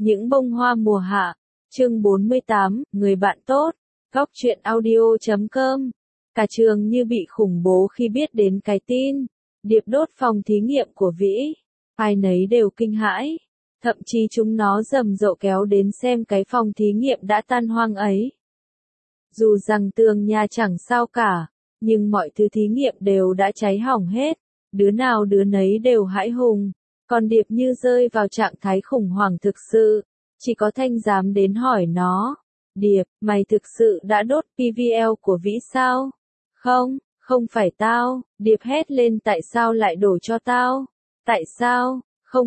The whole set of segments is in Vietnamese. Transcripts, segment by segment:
Những bông hoa mùa hạ. Chương 48, người bạn tốt. Góc truyện audio.com. Cả trường như bị khủng bố khi biết đến cái tin Điệp đốt phòng thí nghiệm của Vĩ. Ai nấy đều kinh hãi. Thậm chí chúng nó rầm rộ kéo đến xem cái phòng thí nghiệm đã tan hoang ấy. Dù rằng tường nhà chẳng sao cả, nhưng mọi thứ thí nghiệm đều đã cháy hỏng hết. Đứa nào đứa nấy đều hãi hùng. Còn Điệp như rơi vào trạng thái khủng hoảng thực sự. Chỉ có Thanh dám đến hỏi nó. Điệp, mày thực sự đã đốt PVL của Vĩ sao? Không, không phải tao. Điệp hét lên, tại sao lại đổ cho tao? Tại sao? Không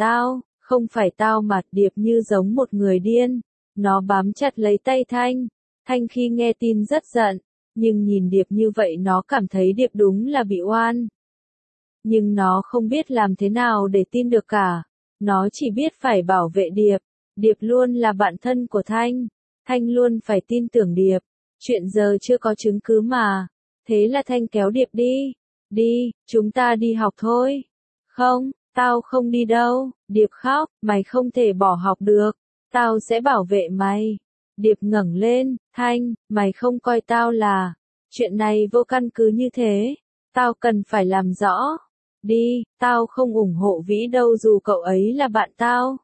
phải tao mà. Điệp như giống một người điên. Nó bám chặt lấy tay Thanh. Thanh khi nghe tin rất giận. Nhưng nhìn Điệp như vậy nó cảm thấy Điệp đúng là bị oan. Nhưng nó không biết làm thế nào để tin được cả. Nó chỉ biết phải bảo vệ Điệp. Điệp luôn là bạn thân của Thanh. Thanh luôn phải tin tưởng Điệp. Chuyện giờ chưa có chứng cứ mà. Thế là Thanh kéo Điệp đi. Đi, chúng ta đi học thôi. Không, tao không đi đâu. Điệp khóc, mày không thể bỏ học được. Tao sẽ bảo vệ mày. Điệp ngẩng lên, Thanh, mày không coi tao là. Chuyện này vô căn cứ như thế. Tao cần phải làm rõ. Đi, tao không ủng hộ Vĩ đâu dù cậu ấy là bạn tao.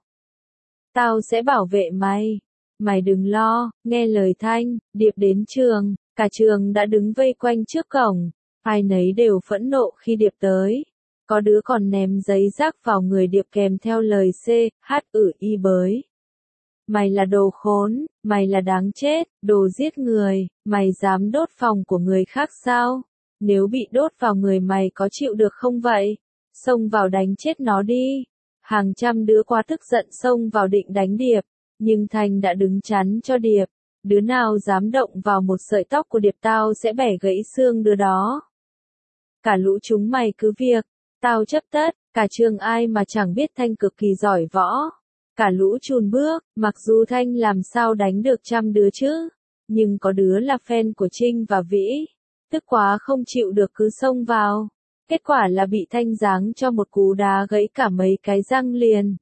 Tao sẽ bảo vệ mày. Mày đừng lo, nghe lời Thanh. Điệp đến trường, cả trường đã đứng vây quanh trước cổng. Ai nấy đều phẫn nộ khi Điệp tới. Có đứa còn ném giấy rác vào người Điệp kèm theo lời C.H.I bới. Mày là đồ khốn, mày là đáng chết, đồ giết người, mày dám đốt phòng của người khác sao? Nếu bị đốt vào người mày có chịu được không vậy? Xông vào đánh chết nó đi. Hàng trăm đứa quá tức giận xông vào định đánh Điệp, nhưng Thanh đã đứng chắn cho Điệp. Đứa nào dám động vào một sợi tóc của Điệp tao sẽ bẻ gãy xương đứa đó. Cả lũ chúng mày cứ việc, tao chấp tất, cả trường ai mà chẳng biết Thanh cực kỳ giỏi võ. Cả lũ chùn bước, mặc dù Thanh làm sao đánh được trăm đứa chứ, nhưng có đứa là fan của Trinh và Vĩ. Tức quá không chịu được cứ xông vào. Kết quả là bị Thanh giáng cho một cú đá gãy cả mấy cái răng liền.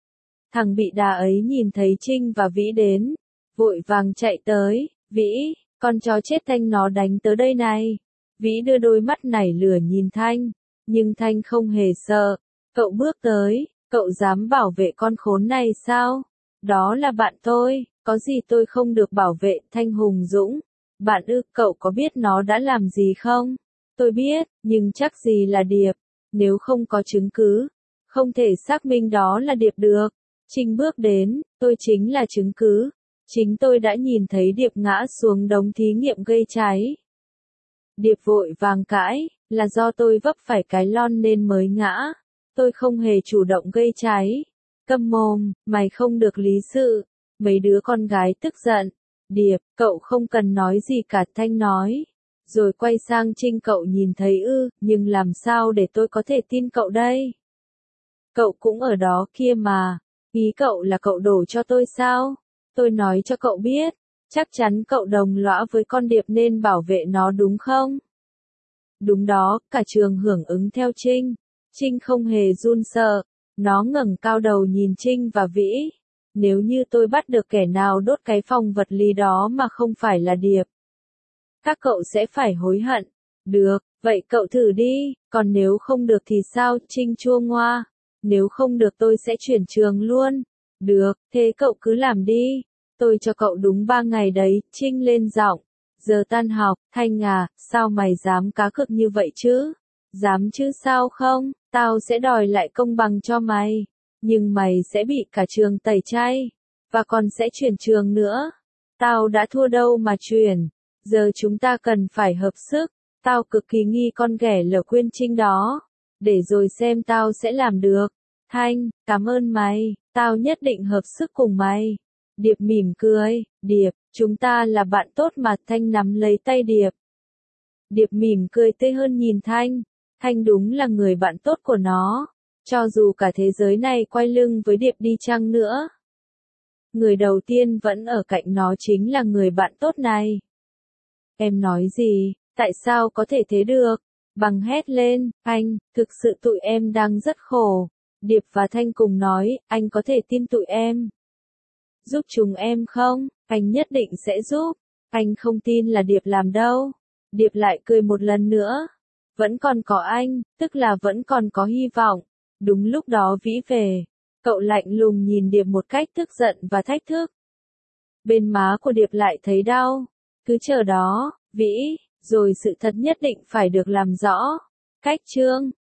Thằng bị đá ấy nhìn thấy Trinh và Vĩ đến, vội vàng chạy tới. Vĩ, con chó chết, Thanh nó đánh tới đây này. Vĩ đưa đôi mắt nảy lửa nhìn Thanh, nhưng Thanh không hề sợ. Cậu bước tới, cậu dám bảo vệ con khốn này sao? Đó là bạn tôi, có gì tôi không được bảo vệ? Thanh hùng dũng. Bạn ư? Cậu có biết nó đã làm gì không? Tôi biết, nhưng chắc gì là Điệp. Nếu không có chứng cứ, không thể xác minh đó là Điệp được. Trinh bước đến, tôi chính là chứng cứ. Chính tôi đã nhìn thấy Điệp ngã xuống đống thí nghiệm gây cháy. Điệp vội vàng cãi, là do tôi vấp phải cái lon nên mới ngã. Tôi không hề chủ động gây cháy. Câm mồm, mày không được lý sự. Mấy đứa con gái tức giận. Điệp, cậu không cần nói gì cả, Thanh nói. Rồi quay sang Trinh, cậu nhìn thấy ư, nhưng làm sao để tôi có thể tin cậu đây? Cậu cũng ở đó kia mà. Ý cậu là cậu đổ cho tôi sao? Tôi nói cho cậu biết, chắc chắn cậu đồng lõa với con Điệp nên bảo vệ nó đúng không? Đúng đó, cả trường hưởng ứng theo Trinh. Trinh không hề run sợ. Nó ngẩng cao đầu nhìn Trinh và Vĩ. Nếu như tôi bắt được kẻ nào đốt cái phòng vật lý đó mà không phải là Điệp, các cậu sẽ phải hối hận. Được, vậy cậu thử đi, còn nếu không được thì sao? Trinh chua ngoa. Nếu không được tôi sẽ chuyển trường luôn. Được, thế cậu cứ làm đi. Tôi cho cậu đúng 3 ngày đấy. Trinh lên giọng. Giờ tan học. Thanh à, sao mày dám cá cược như vậy chứ? Dám chứ sao không? Tao sẽ đòi lại công bằng cho mày. Nhưng mày sẽ bị cả trường tẩy chay. Và còn sẽ chuyển trường nữa. Tao đã thua đâu mà chuyển. Giờ chúng ta cần phải hợp sức. Tao cực kỳ nghi con ghẻ lở Quyên Trinh đó. Để rồi xem tao sẽ làm được. Thanh, cảm ơn mày. Tao nhất định hợp sức cùng mày. Điệp mỉm cười. Điệp, chúng ta là bạn tốt mà. Thanh nắm lấy tay Điệp. Điệp mỉm cười tươi hơn nhìn Thanh. Thanh đúng là người bạn tốt của nó. Cho dù cả thế giới này quay lưng với Điệp đi chăng nữa. Người đầu tiên vẫn ở cạnh nó chính là người bạn tốt này. Em nói gì? Tại sao có thể thế được? Bằng hét lên, anh, thực sự tụi em đang rất khổ. Điệp và Thanh cùng nói, anh có thể tin tụi em. Giúp chúng em không? Anh nhất định sẽ giúp. Anh không tin là Điệp làm đâu. Điệp lại cười một lần nữa. Vẫn còn có anh, tức là vẫn còn có hy vọng. Đúng lúc đó Vĩ về. Cậu lạnh lùng nhìn Điệp một cách tức giận và thách thức. Bên má của Điệp lại thấy đau. Cứ chờ đó, Vĩ, rồi sự thật nhất định phải được làm rõ. Cách chương